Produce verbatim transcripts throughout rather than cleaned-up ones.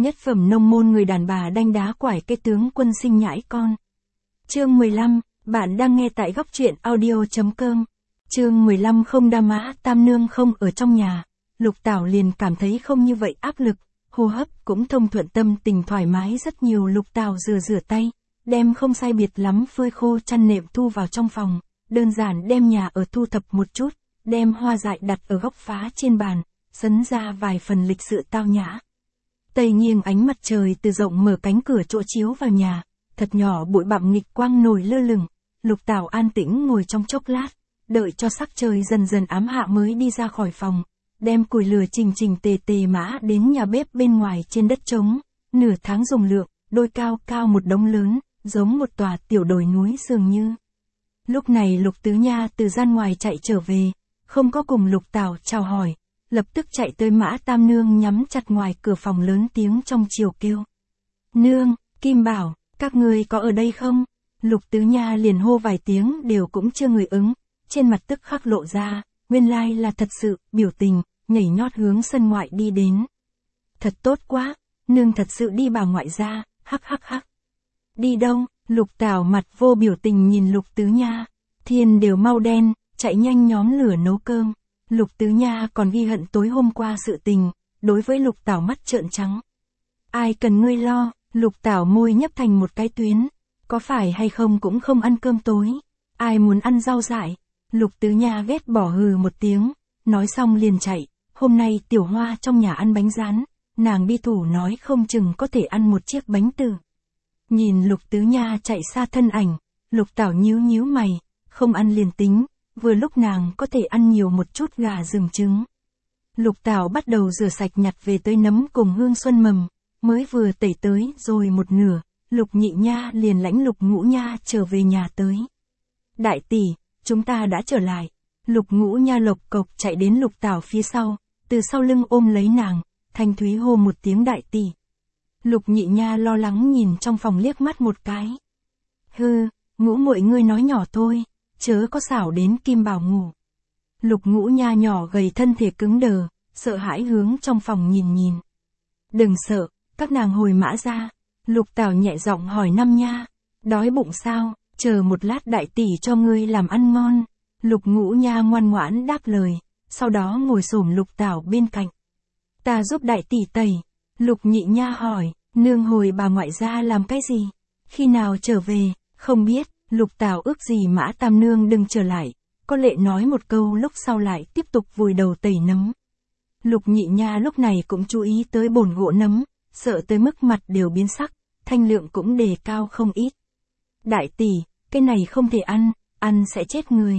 Nhất phẩm nông môn người đàn bà đanh đá quải cái tướng quân sinh nhãi con. Chương mười lăm, bạn đang nghe tại góc truyện audio chấm com. Chương mười lăm không đa mã tam nương không ở trong nhà, Lục Tảo liền cảm thấy không như vậy áp lực, hô hấp cũng thông thuận, tâm tình thoải mái rất nhiều. Lục Tảo rửa rửa tay, đem không sai biệt lắm phơi khô chăn nệm thu vào trong phòng, đơn giản đem nhà ở thu thập một chút, đem hoa dại đặt ở góc phá trên bàn, sấn ra vài phần lịch sự tao nhã. Tây nghiêng ánh mặt trời từ rộng mở cánh cửa chỗ chiếu vào nhà, thật nhỏ bụi bặm nghịch quang nổi lơ lửng. Lục Tảo an tĩnh ngồi trong chốc lát, đợi cho sắc trời dần dần ám hạ mới đi ra khỏi phòng, đem củi lửa chỉnh chỉnh tề tề mã đến nhà bếp bên ngoài trên đất trống, nửa tháng dùng lượng, đôi cao cao một đống lớn, giống một tòa tiểu đồi núi dường như. Lúc này Lục Tứ Nha từ gian ngoài chạy trở về, không có cùng Lục Tảo chào hỏi, lập tức chạy tới Mã Tam Nương nhắm chặt ngoài cửa phòng lớn tiếng trong chiều kêu. Nương, Kim Bảo, các ngươi có ở đây không? Lục Tứ Nha liền hô vài tiếng đều cũng chưa người ứng, trên mặt tức khắc lộ ra, nguyên lai là thật sự, biểu tình, nhảy nhót hướng sân ngoại đi đến. Thật tốt quá, nương thật sự đi bà ngoại ra, hắc hắc hắc. Đi đâu? Lục Tảo mặt vô biểu tình nhìn Lục Tứ Nha, thiên đều mau đen, chạy nhanh nhóm lửa nấu cơm. Lục Tứ Nha còn ghi hận tối hôm qua sự tình, đối với Lục Tảo mắt trợn trắng. Ai cần ngươi lo? Lục Tảo môi nhấp thành một cái tuyến, có phải hay không cũng không ăn cơm tối, ai muốn ăn rau dại? Lục Tứ Nha ghét bỏ hừ một tiếng, nói xong liền chạy, hôm nay Tiểu Hoa trong nhà ăn bánh rán, nàng đi thủ nói không chừng có thể ăn một chiếc bánh từ. Nhìn Lục Tứ Nha chạy xa thân ảnh, Lục Tảo nhíu nhíu mày, không ăn liền tính, vừa lúc nàng có thể ăn nhiều một chút gà rừng trứng. Lục Tảo bắt đầu rửa sạch nhặt về tới nấm cùng hương xuân mầm, mới vừa tẩy tới rồi một nửa, Lục Nhị Nha liền lãnh Lục Ngũ Nha trở về nhà tới. Đại tỷ, chúng ta đã trở lại. Lục Ngũ Nha lộc cộc chạy đến Lục Tảo phía sau, từ sau lưng ôm lấy nàng, thanh thúy hô một tiếng đại tỷ. Lục Nhị Nha lo lắng nhìn trong phòng liếc mắt một cái. Hư, Ngũ muội ngươi nói nhỏ thôi, chớ có xảo đến Kim Bảo ngủ. Lục Ngũ Nha nhỏ gầy thân thể cứng đờ, sợ hãi hướng trong phòng nhìn nhìn. Đừng sợ, các nàng hồi mã ra. Lục Tảo nhẹ giọng hỏi Năm Nha, đói bụng sao, chờ một lát đại tỷ cho ngươi làm ăn ngon. Lục Ngũ Nha ngoan ngoãn đáp lời, sau đó ngồi xổm Lục Tảo bên cạnh. Ta giúp đại tỷ tẩy. Lục Nhị Nha hỏi, nương hồi bà ngoại ra làm cái gì? Khi nào trở về? Không biết. Lục Tảo ước gì Mã Tam Nương đừng trở lại, có lệ nói một câu lúc sau lại tiếp tục vùi đầu tẩy nấm. Lục Nhị Nha lúc này cũng chú ý tới bồn gỗ nấm, sợ tới mức mặt đều biến sắc, thanh lượng cũng đề cao không ít. Đại tỷ, cái này không thể ăn, ăn sẽ chết người.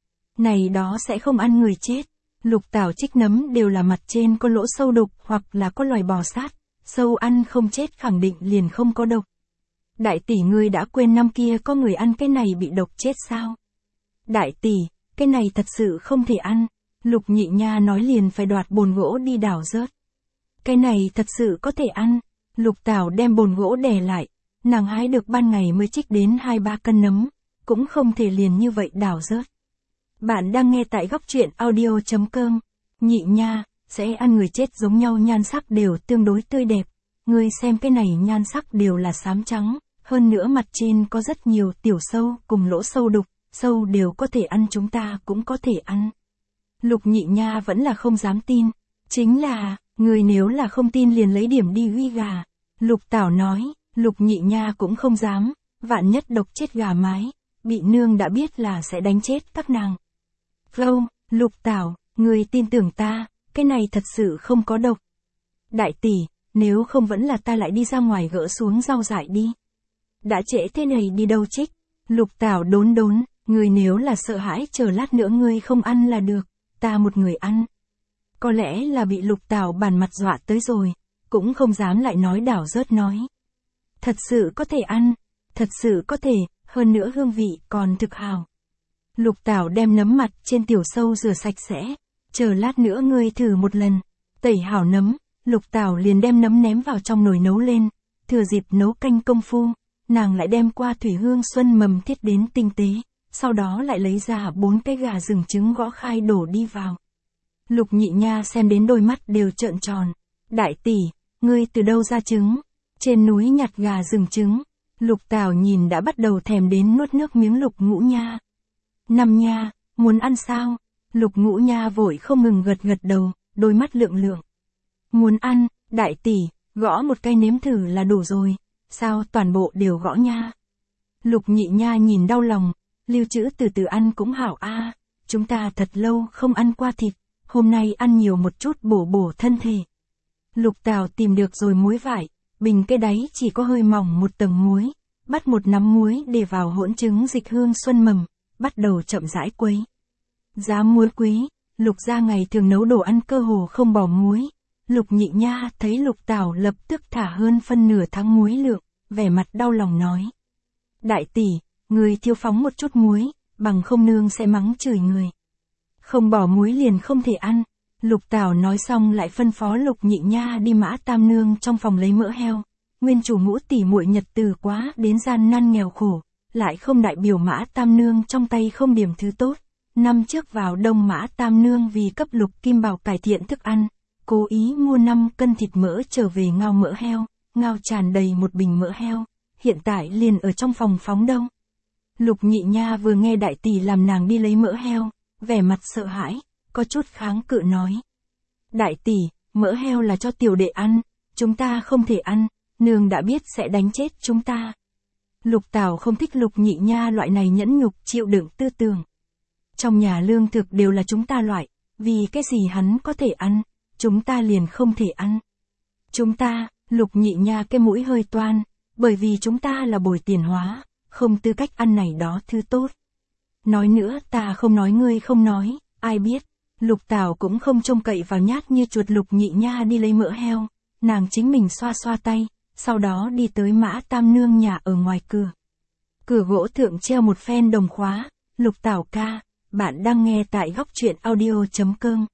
Này đó sẽ không ăn người chết. Lục Tảo trích nấm đều là mặt trên có lỗ sâu đục hoặc là có loài bò sát, sâu ăn không chết khẳng định liền không có độc. Đại tỷ ngươi đã quên năm kia có người ăn cái này bị độc chết sao? Đại tỷ, cái này thật sự không thể ăn. Lục Nhị Nha nói liền phải đoạt bồn gỗ đi đảo rớt. Cái này thật sự có thể ăn. Lục Tảo đem bồn gỗ đè lại, nàng hái được ban ngày mới trích đến hai ba cân nấm, cũng không thể liền như vậy đảo rớt. Bạn đang nghe tại góc truyện audio chấm com. Nhị Nha, sẽ ăn người chết giống nhau, nhan sắc đều tương đối tươi đẹp. Ngươi xem cái này nhan sắc đều là xám trắng, hơn nữa mặt trên có rất nhiều tiểu sâu cùng lỗ sâu đục, sâu đều có thể ăn, chúng ta cũng có thể ăn. Lục Nhị Nha vẫn là không dám tin, chính là, người nếu là không tin liền lấy điểm đi uy gà. Lục Tảo nói, Lục Nhị Nha cũng không dám, vạn nhất độc chết gà mái, bị nương đã biết là sẽ đánh chết các nàng. Lâu, Lục Tảo, người tin tưởng ta, cái này thật sự không có độc. Đại tỷ, nếu không vẫn là ta lại đi ra ngoài gỡ xuống rau dại đi. Đã trễ thế này đi đâu trích? Lục Tảo đốn đốn, người nếu là sợ hãi chờ lát nữa ngươi không ăn là được, ta một người ăn. Có lẽ là bị Lục Tảo bàn mặt dọa tới rồi, cũng không dám lại nói đảo rớt nói. Thật sự có thể ăn, thật sự có thể, hơn nữa hương vị còn thực hào. Lục Tảo đem nấm mặt trên tiểu sâu rửa sạch sẽ, chờ lát nữa ngươi thử một lần. Tẩy hảo nấm, Lục Tảo liền đem nấm ném vào trong nồi nấu lên, thừa dịp nấu canh công phu, nàng lại đem qua thủy hương xuân mầm thiết đến tinh tế, sau đó lại lấy ra bốn cái gà rừng trứng gõ khai đổ đi vào. Lục Nhị Nha xem đến đôi mắt đều trợn tròn. Đại tỷ, ngươi từ đâu ra trứng? Trên núi nhặt gà rừng trứng. Lục Tảo nhìn đã bắt đầu thèm đến nuốt nước miếng Lục Ngũ Nha. Năm nha, muốn ăn sao? Lục Ngũ Nha vội không ngừng gật gật đầu, đôi mắt lượng lượng. Muốn ăn, đại tỷ, gõ một cây nếm thử là đủ rồi, sao toàn bộ đều gõ nha? Lục Nhị Nha nhìn đau lòng, lưu trữ từ từ ăn cũng hảo a, chúng ta thật lâu không ăn qua thịt, hôm nay ăn nhiều một chút bổ bổ thân thể. Lục Tảo tìm được rồi muối vải, bình cái đáy chỉ có hơi mỏng một tầng muối, bắt một nắm muối để vào hỗn trứng dịch hương xuân mầm, bắt đầu chậm rãi quấy. Giá muối quý, Lục gia ngày thường nấu đồ ăn cơ hồ không bỏ muối. Lục Nhị Nha thấy Lục Tảo lập tức thả hơn phân nửa tháng muối lượng, vẻ mặt đau lòng nói. Đại tỷ, người thiếu phóng một chút muối, bằng không nương sẽ mắng chửi người. Không bỏ muối liền không thể ăn. Lục Tảo nói xong lại phân phó Lục Nhị Nha đi Mã Tam Nương trong phòng lấy mỡ heo. Nguyên chủ Ngũ tỷ muội nhật từ quá đến gian nan nghèo khổ, lại không đại biểu Mã Tam Nương trong tay không điểm thứ tốt. Năm trước vào đông Mã Tam Nương vì cấp Lục Kim Bảo cải thiện thức ăn, cố ý mua năm cân thịt mỡ trở về ngao mỡ heo, ngao tràn đầy một bình mỡ heo, hiện tại liền ở trong phòng phóng đông. Lục Nhị Nha vừa nghe đại tỷ làm nàng đi lấy mỡ heo, vẻ mặt sợ hãi, có chút kháng cự nói. Đại tỷ, mỡ heo là cho tiểu đệ ăn, chúng ta không thể ăn, nương đã biết sẽ đánh chết chúng ta. Lục Tảo không thích Lục Nhị Nha loại này nhẫn nhục chịu đựng tư tưởng. Trong nhà lương thực đều là chúng ta loại, vì cái gì hắn có thể ăn, chúng ta liền không thể ăn. Chúng ta, Lục Nhị Nha cái mũi hơi toan, bởi vì chúng ta là bồi tiền hóa, không tư cách ăn này đó thứ tốt. Nói nữa ta không nói ngươi không nói, ai biết. Lục Tảo cũng không trông cậy vào nhát như chuột Lục Nhị Nha đi lấy mỡ heo, nàng chính mình xoa xoa tay, sau đó đi tới Mã Tam Nương nhà ở ngoài cửa. Cửa gỗ thượng treo một phen đồng khóa, Lục Tảo ca, bạn đang nghe tại góc truyện audio.com.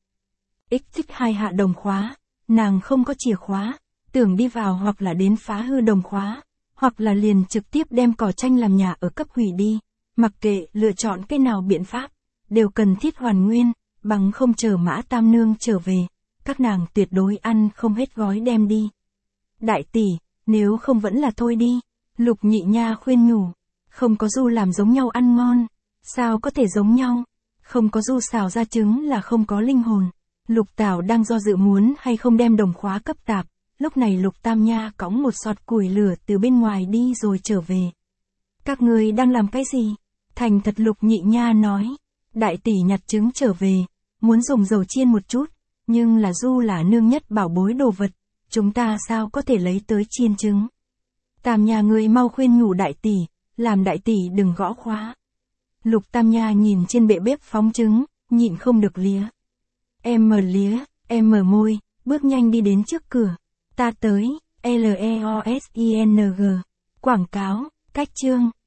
X thích hai hạ đồng khóa, nàng không có chìa khóa, tưởng đi vào hoặc là đến phá hư đồng khóa, hoặc là liền trực tiếp đem cỏ tranh làm nhà ở cấp hủy đi, mặc kệ lựa chọn cái nào biện pháp, đều cần thiết hoàn nguyên, bằng không chờ Mã Tam Nương trở về, các nàng tuyệt đối ăn không hết gói đem đi. Đại tỷ, nếu không vẫn là thôi đi, Lục Nhị Nha khuyên nhủ, không có du làm giống nhau ăn ngon, sao có thể giống nhau, không có du xào ra trứng là không có linh hồn. Lục Tảo đang do dự muốn hay không đem đồng khóa cấp tạp, lúc này Lục Tam Nha cõng một sọt củi lửa từ bên ngoài đi rồi trở về. Các người đang làm cái gì? Thành thật Lục Nhị Nha nói, đại tỷ nhặt trứng trở về, muốn dùng dầu chiên một chút, nhưng là du là nương nhất bảo bối đồ vật, chúng ta sao có thể lấy tới chiên trứng. Tam Nha ngươi mau khuyên nhủ đại tỷ, làm đại tỷ đừng gõ khóa. Lục Tam Nha nhìn trên bệ bếp phóng trứng, nhịn không được lía. Em mở lía, em mở môi, bước nhanh đi đến trước cửa. Ta tới, L E O S I N G. Quảng cáo, cách chương.